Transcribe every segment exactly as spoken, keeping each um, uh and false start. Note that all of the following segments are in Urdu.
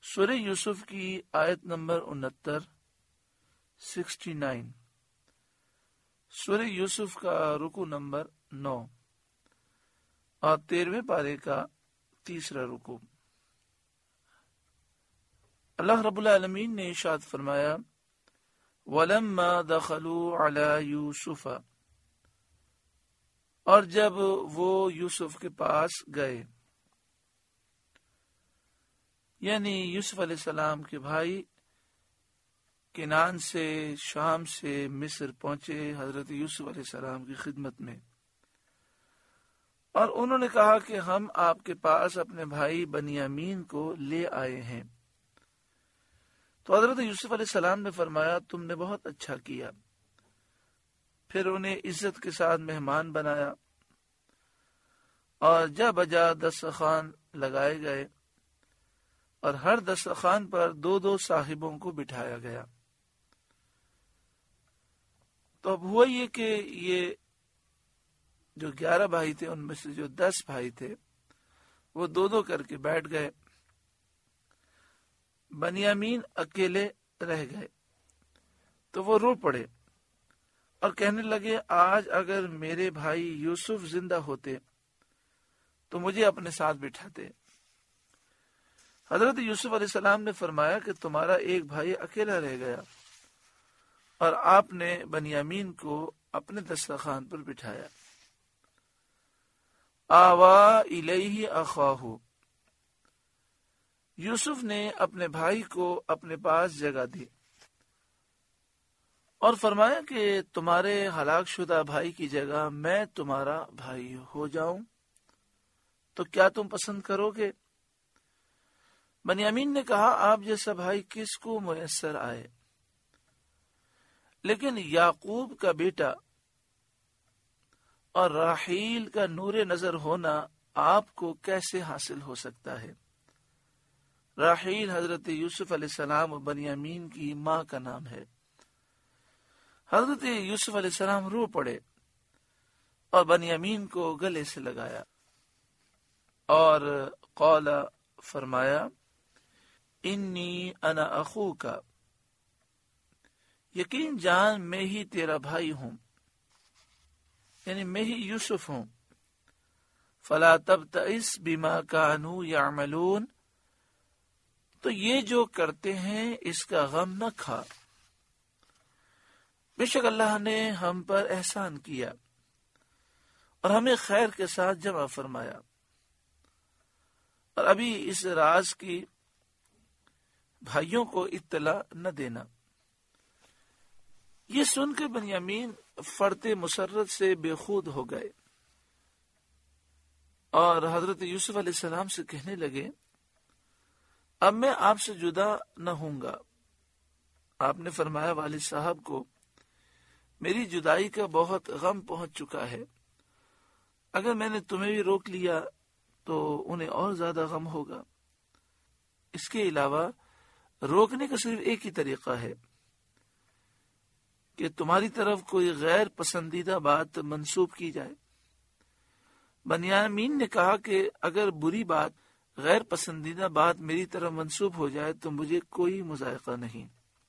سورہ یوسف کی آیت نمبر انہتر سکسٹی نائن، سورہ یوسف کا رکو نمبر نو اور تیرہویں پارے کا تیسرا رکو۔ اللہ رب العالمین نے ارشاد فرمایا وَلَمَّا دَخَلُوا عَلَى يُوسُفَ، اور جب وہ یوسف کے پاس گئے، یعنی یوسف علیہ السلام کے بھائی کنان سے شام سے مصر پہنچے حضرت یوسف علیہ السلام کی خدمت میں، اور انہوں نے کہا کہ ہم آپ کے پاس اپنے بھائی بنیامین کو لے آئے ہیں۔ تو حضرت یوسف علیہ السلام نے فرمایا تم نے بہت اچھا کیا۔ پھر انہیں عزت کے ساتھ مہمان بنایا اور جا بجا دسترخوان لگائے گئے، اور ہر دسترخوان پر دو دو صاحبوں کو بٹھایا گیا۔ تو اب ہوا یہ کہ یہ جو گیارہ بھائی تھے ان میں سے جو دس بھائی تھے وہ دو دو کر کے بیٹھ گئے، بنیامین اکیلے رہ گئے۔ تو وہ رو پڑے اور کہنے لگے آج اگر میرے بھائی یوسف زندہ ہوتے تو مجھے اپنے ساتھ بٹھاتے۔ حضرت یوسف علیہ السلام نے فرمایا کہ تمہارا ایک بھائی اکیلا رہ گیا، اور آپ نے بنیامین کو اپنے دسترخوان پر بٹھایا۔ آوا الیہ اخاہ، یوسف نے اپنے بھائی کو اپنے پاس جگہ دی اور فرمایا کہ تمہارے ہلاک شدہ بھائی کی جگہ میں تمہارا بھائی ہو جاؤں تو کیا تم پسند کرو گے؟ بنیامین نے کہا آپ جیسا بھائی کس کو میسر آئے، لیکن یعقوب کا بیٹا اور راحیل کا نور نظر ہونا آپ کو کیسے حاصل ہو سکتا ہے؟ راحیل حضرت یوسف علیہ السلام و بنیامین کی ماں کا نام ہے۔ حضرت یوسف علیہ السلام رو پڑے اور بنیامین کو گلے سے لگایا اور قال فرمایا انی انا اخوک، یقین جان میں ہی تیرا بھائی ہوں، یعنی میں ہی یوسف ہوں۔ فلا تبتئس بما كانوا يعملون، تو یہ جو کرتے ہیں اس کا غم نہ کھا، بے شک اللہ نے ہم پر احسان کیا اور ہمیں خیر کے ساتھ جمع فرمایا، اور ابھی اس راز کی بھائیوں کو اطلاع نہ دینا۔ یہ سن کے بنیامین فرط مسرت سے بے خود ہو گئے اور حضرت یوسف علیہ السلام سے کہنے لگے اب میں آپ سے جدا نہ ہوں گا۔ آپ نے فرمایا والد صاحب کو میری جدائی کا بہت غم پہنچ چکا ہے، اگر میں نے تمہیں بھی روک لیا تو انہیں اور زیادہ غم ہوگا۔ اس کے علاوہ روکنے کا صرف ایک ہی طریقہ ہے کہ تمہاری طرف کوئی غیر پسندیدہ بات منسوب کی جائے۔ بنیامین نے کہا کہ اگر بری بات، غیر پسندیدہ بات میری طرف منسوب ہو جائے تو مجھے کوئی مذائقہ نہیں۔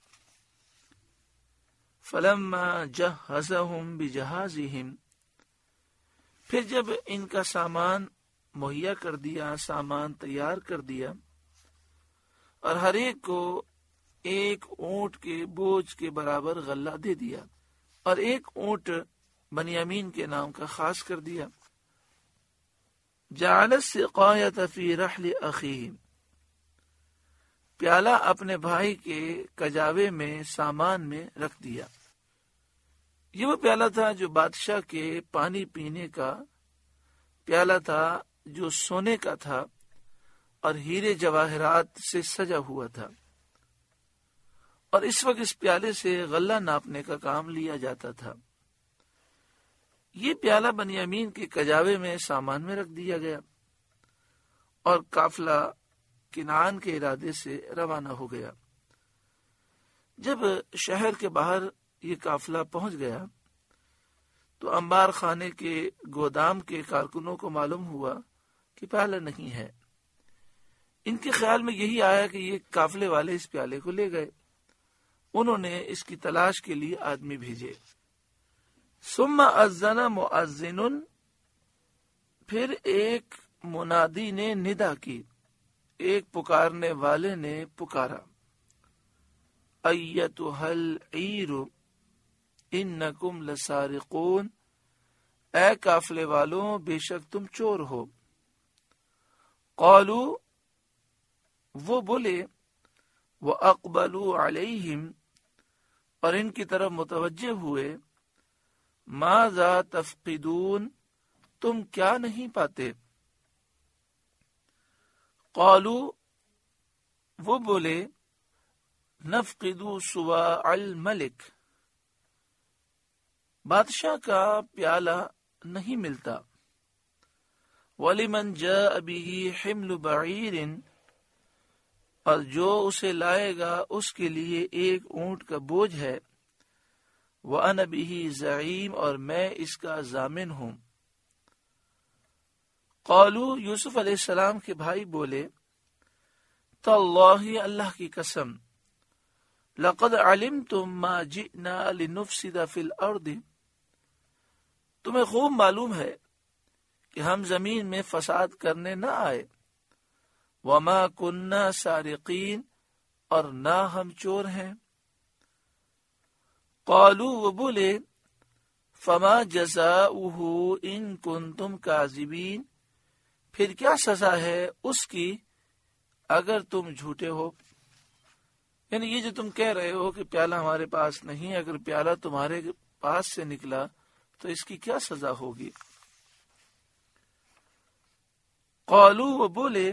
فلما جہزہم بجہازہم، پھر جب ان کا سامان مہیا کر دیا، سامان تیار کر دیا، اور ہر ایک کو ایک اونٹ کے بوجھ کے برابر غلہ دے دیا، اور ایک اونٹ بنیامین کے نام کا خاص کر دیا، جعل السقایۃ فی رحل اخیہ، پیالہ اپنے بھائی کے کجاوے میں سامان میں رکھ دیا۔ یہ وہ پیالہ تھا جو بادشاہ کے پانی پینے کا پیالہ تھا، جو سونے کا تھا اور ہیرے جواہرات سے سجا ہوا تھا، اور اس وقت اس پیالے سے غلہ ناپنے کا کام لیا جاتا تھا۔ یہ پیالہ بنیامین کے کجاوے میں سامان میں رکھ دیا گیا اور قافلہ کنعان کے ارادے سے روانہ ہو گیا۔ جب شہر کے باہر یہ قافلہ پہنچ گیا تو انبار خانے کے گودام کے کارکنوں کو معلوم ہوا کہ پیالہ نہیں ہے۔ ان کے خیال میں یہی آیا کہ یہ قافلے والے اس پیالے کو لے گئے. انہوں نے اس کی تلاش کے لیے آدمی بھیجے. ثم اذن مؤذن، پھر ایک منادی نے ندا کی، ایک پکارنے والے نے پکارا، ایتھا العیر انکم لسارقون، اے قافلے والوں بے شک تم چور ہو. قالوا، وہ بولے، وَأَقْبَلُوا عَلَيْهِمْ، اور ان کی طرف متوجہ ہوئے، ماذا تفقدون، تم کیا نہیں پاتے. قالوا، وہ بولے، نفقد صواع الملک، بادشاہ کا پیالہ نہیں ملتا. وَلِمَنْ جَاءَ بِهِ حِمْلُ بَعِيرٍ، اور جو اسے لائے گا اس کے لیے ایک اونٹ کا بوجھ ہے. وَأَنَا بِهِ زَعِيمٌ، اور میں اس کا ضامن ہوں. قالوا، یوسف علیہ السلام کے بھائی بولے، تاللہ، اللہ کی قسم، لقد علمتم ما جئنا لنفسد فی الارض، تمہیں خوب معلوم ہے کہ ہم زمین میں فساد کرنے نہ آئے. وما کننا سارقین، اور نہ ہم چور ہیں. قالوا، وہ بولے، فما جزاؤہ ان کنتم کاذبین، پھر کیا سزا ہے اس کی اگر تم جھوٹے ہو. یعنی یہ جو تم کہہ رہے ہو کہ پیالہ ہمارے پاس نہیں، اگر پیالہ تمہارے پاس سے نکلا تو اس کی کیا سزا ہوگی. قالوا، وہ بولے،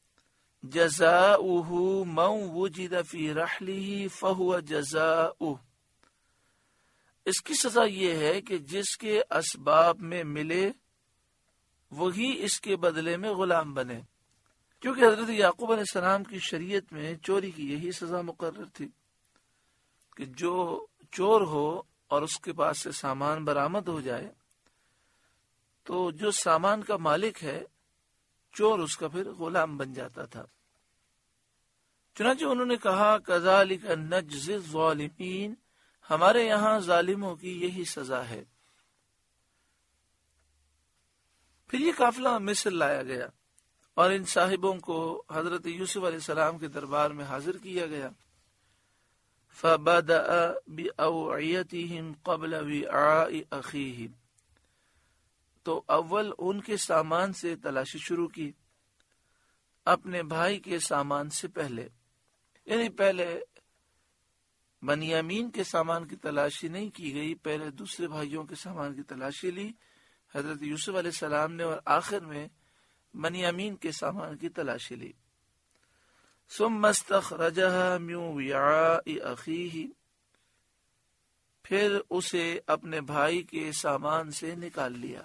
جزاؤہ من وجد فی رحلہ فہو جزاؤہ، اس کی سزا یہ ہے کہ جس کے اسباب میں ملے وہی اس کے بدلے میں غلام بنے. کیونکہ حضرت یعقوب علیہ السلام کی شریعت میں چوری کی یہی سزا مقرر تھی کہ جو چور ہو اور اس کے پاس سے سامان برآمد ہو جائے تو جو سامان کا مالک ہے چور اس کا پھر غلام بن جاتا تھا. چنانچہ انہوں نے کہا، کذالک نجزی الظالمین، ہمارے یہاں ظالموں کی یہی سزا ہے. پھر یہ قافلہ مصر لایا گیا اور ان صاحبوں کو حضرت یوسف علیہ السلام کے دربار میں حاضر کیا گیا. فَبَدَأَ بِأَوْعِيَتِهِمْ قَبْلَ وِعَاءِ أَخِيهِ، تو اول ان کے سامان سے تلاشی شروع کی، اپنے بھائی کے سامان سے پہلے. یعنی پہلے بنیامین کے سامان کی تلاشی نہیں کی گئی، پہلے دوسرے بھائیوں کے سامان کی تلاشی لی حضرت یوسف علیہ السلام نے، اور آخر میں بنیامین کے سامان کی تلاشی لی. ثم استخرجها من وعاء اخیہ، پھر اسے اپنے بھائی کے سامان سے نکال لیا.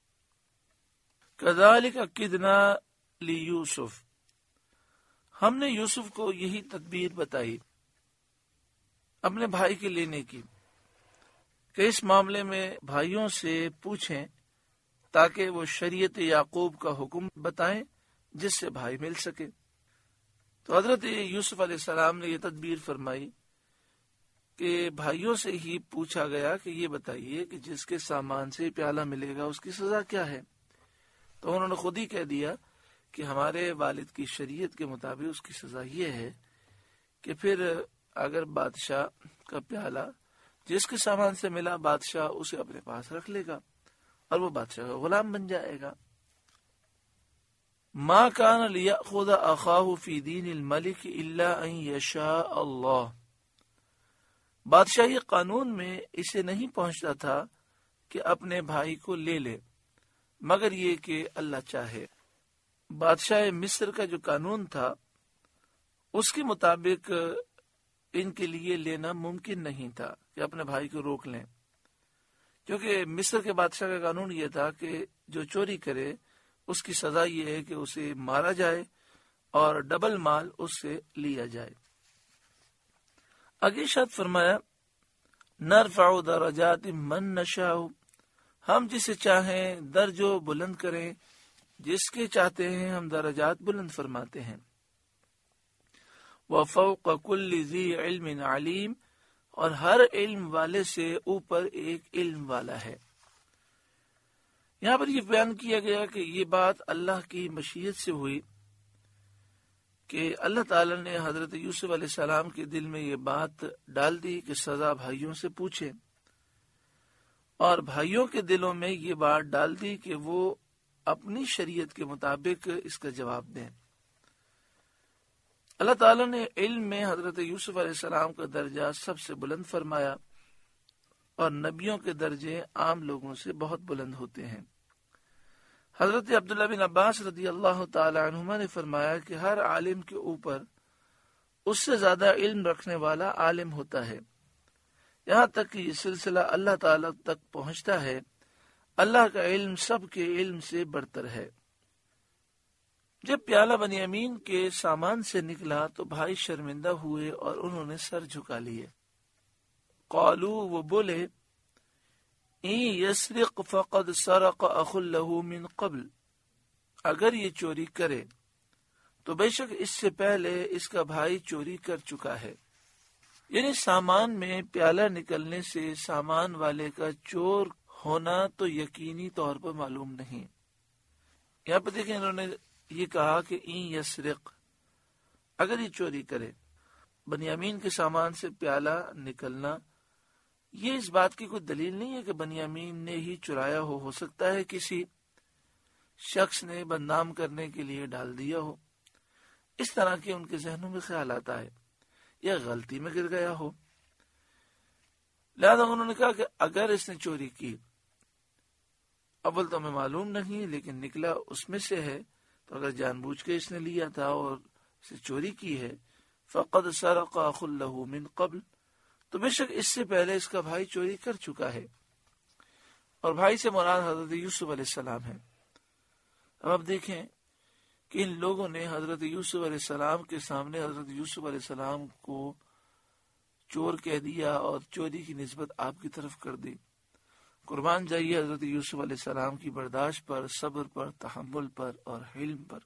کذالک کدنا لیوسف، ہم نے یوسف کو یہی تدبیر بتائی اپنے بھائی کے لینے کی کہ اس معاملے میں بھائیوں سے پوچھیں تاکہ وہ شریعت یعقوب کا حکم بتائیں جس سے بھائی مل سکے. تو حضرت یوسف علیہ السلام نے یہ تدبیر فرمائی کہ بھائیوں سے ہی پوچھا گیا کہ یہ بتائیے کہ جس کے سامان سے پیالہ ملے گا اس کی سزا کیا ہے. تو انہوں نے خود ہی کہہ دیا کہ ہمارے والد کی شریعت کے مطابق اس کی سزا یہ ہے کہ پھر اگر بادشاہ کا پیالہ جس کے سامان سے ملا بادشاہ اسے اپنے پاس رکھ لے گا اور وہ بادشاہ کا غلام بن جائے گا. ما کان لیأخذ اخاہ فی دین الملک الا ان یشاء اللہ، بادشاہی قانون میں اسے نہیں پہنچتا تھا کہ اپنے بھائی کو لے لے مگر یہ کہ اللہ چاہے. بادشاہ مصر کا جو قانون تھا اس کے مطابق ان کے لیے لینا ممکن نہیں تھا کہ اپنے بھائی کو روک لیں، کیونکہ مصر کے بادشاہ کا قانون یہ تھا کہ جو چوری کرے اس کی سزا یہ ہے کہ اسے مارا جائے اور ڈبل مال اس سے لیا جائے. آگے ارشاد فرمایا، نرفع درجات من نشاء، ہم جسے چاہیں درجو بلند کریں، جس کے چاہتے ہیں ہم درجات بلند فرماتے ہیں. وَفَوْقَ كُلِّ ذِي عِلْمٍ عَلِيمٍ، اور ہر علم والے سے اوپر ایک علم والا ہے۔ یہاں پر یہ بیان کیا گیا کہ یہ بات اللہ کی مشیت سے ہوئی کہ اللہ تعالی نے حضرت یوسف علیہ السلام کے دل میں یہ بات ڈال دی کہ سزا بھائیوں سے پوچھے، اور بھائیوں کے دلوں میں یہ بات ڈال دی کہ وہ اپنی شریعت کے مطابق اس کا جواب دیں۔ اللہ تعالیٰ نے علم میں حضرت یوسف علیہ السلام کا درجہ سب سے بلند فرمایا، اور نبیوں کے درجے عام لوگوں سے بہت بلند ہوتے ہیں۔ حضرت عبداللہ بن عباس رضی اللہ تعالی عنہما نے فرمایا کہ ہر عالم کے اوپر اس سے زیادہ علم رکھنے والا عالم ہوتا ہے، یہاں تک کہ یہ سلسلہ اللہ تعالی تک پہنچتا ہے۔ اللہ کا علم سب کے علم سے برتر ہے۔ جب پیالہ بنیامین کے سامان سے نکلا تو بھائی شرمندہ ہوئے اور انہوں نے سر جھکا لیے۔ قالو، وہ بولے، این یسرق فقد سرق اخ له من قبل، اگر یہ چوری کرے تو بے شک اس سے پہلے اس کا بھائی چوری کر چکا ہے۔ یعنی سامان میں پیالہ نکلنے سے سامان والے کا چور ہونا تو یقینی طور پر معلوم نہیں۔ یہاں پہ دیکھیں انہوں نے یہ کہا کہ این یسرق، اگر یہ چوری کرے۔ بنیامین کے سامان سے پیالہ نکلنا یہ اس بات کی کوئی دلیل نہیں ہے کہ بنیامین نے ہی چرایا ہو ہو سکتا ہے کسی شخص نے بدنام کرنے کے لیے ڈال دیا ہو، اس طرح کے ان کے ذہنوں میں خیال آتا ہے، یا غلطی میں گر گیا ہو۔ لہذا انہوں نے کہا کہ اگر اس نے چوری کی، اول تو ہمیں معلوم نہیں لیکن نکلا اس میں سے ہے، تو اگر جان بوجھ کے اس نے لیا تھا اور اسے چوری کی ہے، فقد سرق اخ له من قبل، تو بے شک اس سے پہلے اس کا بھائی چوری کر چکا ہے، اور بھائی سے مراد حضرت یوسف علیہ السلام ہے۔ اب آپ دیکھیں کہ ان لوگوں نے حضرت یوسف علیہ السلام کے سامنے حضرت یوسف علیہ السلام کو چور کہہ دیا اور چوری کی نسبت آپ کی طرف کر دی۔ قربان جائیے حضرت یوسف علیہ السلام کی برداشت پر، صبر پر، تحمل پر اور حلم پر۔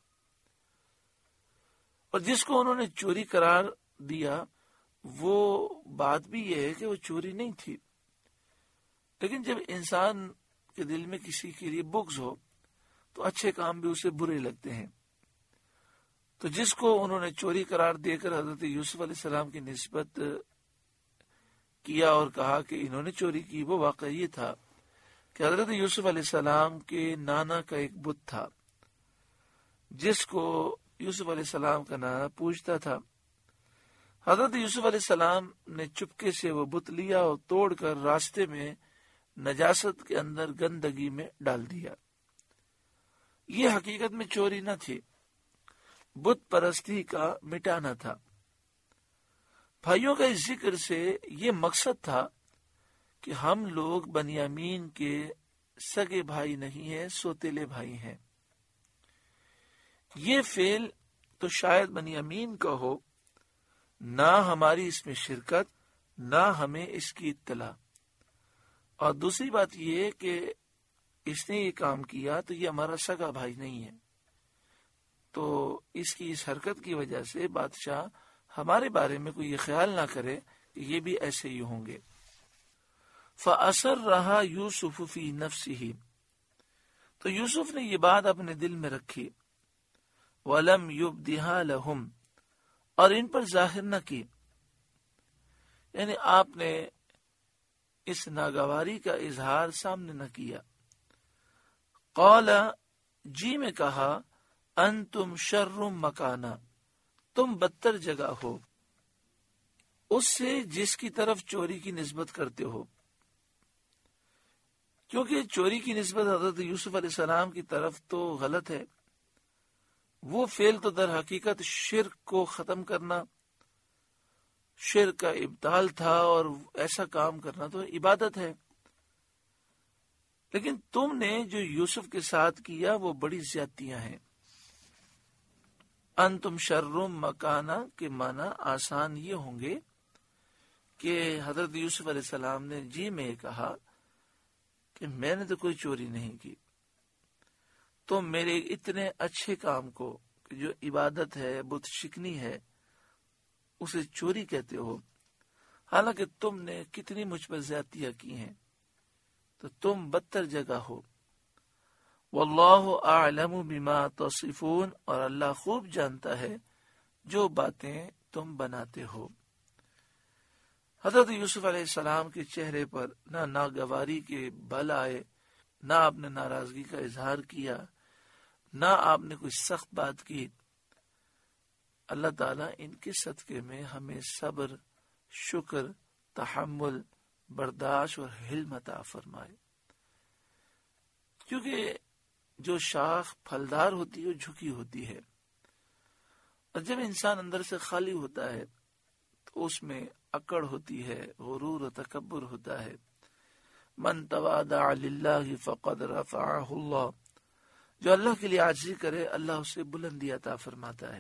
اور جس کو انہوں نے چوری قرار دیا وہ بات بھی یہ ہے کہ وہ چوری نہیں تھی، لیکن جب انسان کے دل میں کسی کے لیے بغض ہو تو اچھے کام بھی اسے برے لگتے ہیں۔ تو جس کو انہوں نے چوری قرار دے کر حضرت یوسف علیہ السلام کی نسبت کیا اور کہا کہ انہوں نے چوری کی، وہ واقعہ یہ تھا کہ حضرت یوسف علیہ السلام کے نانا کا ایک بت تھا جس کو یوسف علیہ السلام کا نانا پوجتا تھا۔ حضرت یوسف علیہ السلام نے چپکے سے وہ بت لیا اور توڑ کر راستے میں نجاست کے اندر گندگی میں ڈال دیا۔ یہ حقیقت میں چوری نہ تھی، بت پرستی کا مٹانا تھا۔ بھائیوں کا اس ذکر سے یہ مقصد تھا کہ ہم لوگ بنیامین کے سگے بھائی نہیں ہیں، سوتیلے بھائی ہیں۔ یہ فعل تو شاید بنیامین کا ہو، نہ ہماری اس میں شرکت، نہ ہمیں اس کی اطلاع۔ اور دوسری بات یہ کہ اس نے یہ کام کیا تو یہ ہمارا سگا بھائی نہیں ہے، تو اس کی اس حرکت کی وجہ سے بادشاہ ہمارے بارے میں کوئی یہ خیال نہ کرے کہ یہ بھی ایسے ہی ہوں گے۔ فَأَسَرَّهَا يُوسُفُ فِي نَفْسِهِ، تو یوسف نے یہ بات اپنے دل میں رکھی، وَلَمْ يُبْدِهَا لَهُمْ، اور ان پر ظاہر نہ کی، یعنی آپ نے اس ناگواری کا اظہار سامنے نہ کیا۔ قَالَ، جی میں کہا، أَنْتُمْ شَرٌّ مَكَانًا، تم بدتر جگہ ہو اس سے جس کی طرف چوری کی نسبت کرتے ہو، کیونکہ چوری کی نسبت حضرت یوسف علیہ السلام کی طرف تو غلط ہے۔ وہ فعل تو در حقیقت شرک کو ختم کرنا، شرک کا ابطال تھا، اور ایسا کام کرنا تو عبادت ہے، لیکن تم نے جو یوسف کے ساتھ کیا وہ بڑی زیادتیاں ہیں۔ انتم شرم مکانہ کے معنی آسان یہ ہوں گے کہ حضرت یوسف علیہ السلام نے جی میں کہا کہ میں نے تو کوئی چوری نہیں کی، تو میرے اتنے اچھے کام کو جو عبادت ہے، بت شکنی ہے، اسے چوری کہتے ہو، حالانکہ تم نے کتنی مجھ پر زیادتیاں کی ہیں، تو تم بدتر جگہ ہو۔ واللہ اعلم بما تصفون، اور اللہ خوب جانتا ہے جو باتیں تم بناتے ہو۔ حضرت یوسف علیہ السلام کے چہرے پر نہ ناگواری کے بل آئے، نہ آپ نے ناراضگی کا اظہار کیا، نہ آپ نے کوئی سخت بات کی۔ اللہ تعالیٰ ان کے صدقے میں ہمیں صبر، شکر، تحمل، برداشت اور حلم عطا فرمائے، کیونکہ جو شاخ پھلدار ہوتی ہے وہ جھکی ہوتی ہے، اور جب انسان اندر سے خالی ہوتا ہے تو اس میں اکڑ ہوتی ہے، غرور و تکبر ہوتا ہے۔ من تواضع للہ فقد رفعہ اللہ، جو اللہ کے لیے عاجزی کرے اللہ اسے بلندی عطا فرماتا ہے۔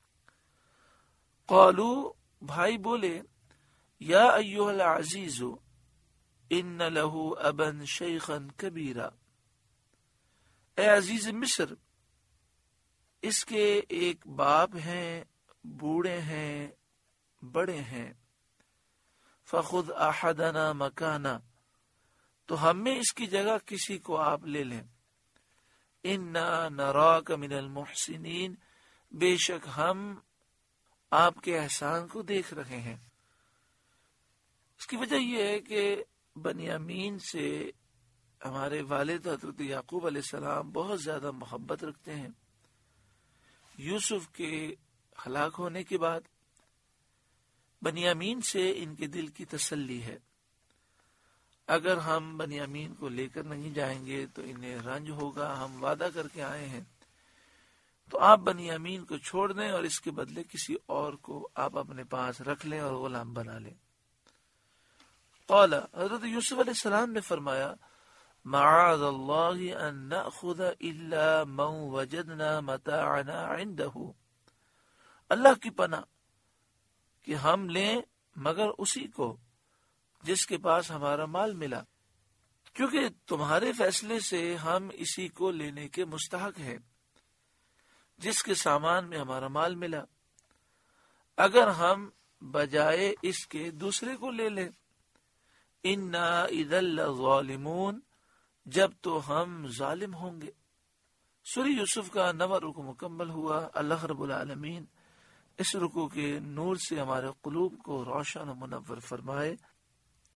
قالو، بھائی بولے، یا ایھا العزیز ان لہ ابا شیخا کبیرا، اے عزیز مصر، اس کے ایک باپ ہیں، بوڑھے ہیں، بڑے ہیں۔ فخذ احدنا مکانا، تو ہم میں اس کی جگہ کسی کو آپ لے لیں۔ انا نراک من المحسنین، بے شک ہم آپ کے احسان کو دیکھ رہے ہیں۔ اس کی وجہ یہ ہے کہ بنیامین سے ہمارے والد حضرت یعقوب علیہ السلام بہت زیادہ محبت رکھتے ہیں۔ یوسف کے ہلاک ہونے کے بعد بنیامین سے ان کے دل کی تسلی ہے، اگر ہم بنیامین کو لے کر نہیں جائیں گے تو انہیں رنج ہوگا، ہم وعدہ کر کے آئے ہیں، تو آپ بنیامین کو چھوڑ دیں اور اس کے بدلے کسی اور کو آپ اپنے پاس رکھ لیں اور غلام بنا لیں۔ قال، حضرت یوسف علیہ السلام نے فرمایا، معاذ اللہ ان نأخذ الا من وجدنا متاعنا عنده، اللہ کی پناہ کہ ہم لیں مگر اسی کو جس کے پاس ہمارا مال ملا، کیونکہ تمہارے فیصلے سے ہم اسی کو لینے کے مستحق ہیں جس کے سامان میں ہمارا مال ملا، اگر ہم بجائے اس کے دوسرے کو لے لیں، انا اذا لظالمون، جب تو ہم ظالم ہوں گے۔ سورہ یوسف کا نواں رکوع مکمل ہوا۔ اللہ رب العالمین اس رکوع کے نور سے ہمارے قلوب کو روشن و منور فرمائے۔